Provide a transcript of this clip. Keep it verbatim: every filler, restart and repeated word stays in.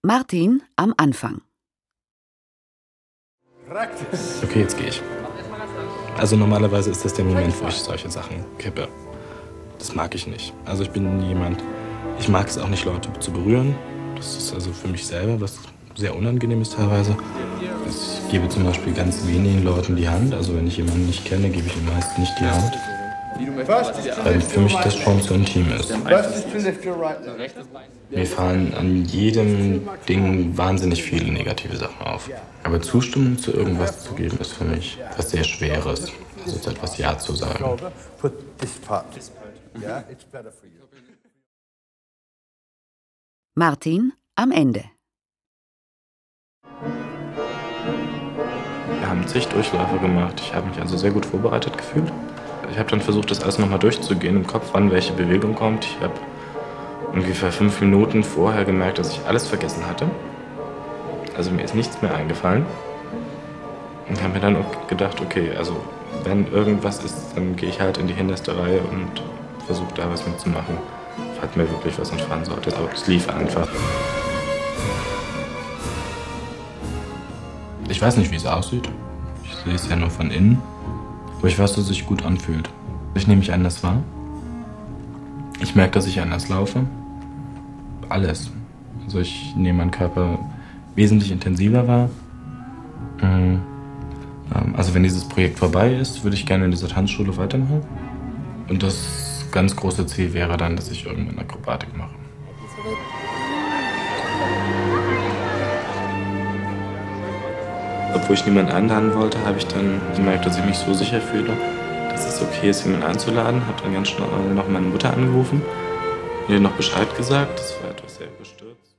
Martin am Anfang. Okay, jetzt gehe ich. Also normalerweise ist das der Moment, wo ich solche Sachen kippe. Das mag ich nicht. Also ich bin jemand, ich mag es auch nicht, Leute zu berühren. Das ist also für mich selber was sehr Unangenehmes teilweise. Ich gebe zum Beispiel ganz wenigen Leuten die Hand. Also wenn ich jemanden nicht kenne, gebe ich ihm meist nicht die Hand. Weil für mich das schon zu intim ist. Mir fallen an jedem Ding wahnsinnig viele negative Sachen auf. Aber Zustimmung zu irgendwas zu geben, ist für mich was sehr Schweres. Also zu etwas Ja zu sagen. Martin am Ende. Wir haben zig Durchläufe gemacht. Ich habe mich also sehr gut vorbereitet gefühlt. Ich habe dann versucht, das alles nochmal durchzugehen im Kopf, wann welche Bewegung kommt. Ich habe ungefähr fünf Minuten vorher gemerkt, dass ich alles vergessen hatte. Also mir ist nichts mehr eingefallen. Und habe mir dann gedacht, okay, also wenn irgendwas ist, dann gehe ich halt in die hinterste Reihe und versuche da was mitzumachen, falls mir wirklich was entfallen sollte. Aber es lief einfach. Ich weiß nicht, wie es aussieht. Ich sehe es ja nur von innen. Aber ich weiß, dass es sich gut anfühlt. Ich nehme mich anders wahr. Ich merke, dass ich anders laufe. Alles. Also ich nehme meinen Körper wesentlich intensiver wahr. Also wenn dieses Projekt vorbei ist, würde ich gerne in dieser Tanzschule weitermachen. Und das ganz große Ziel wäre dann, dass ich irgendwann Akrobatik mache. Obwohl ich niemanden einladen wollte, habe ich dann gemerkt, dass ich mich so sicher fühle, dass es okay ist, jemanden einzuladen. Habe dann ganz schnell noch meine Mutter angerufen und ihr noch Bescheid gesagt. Das war etwas sehr bestürzt.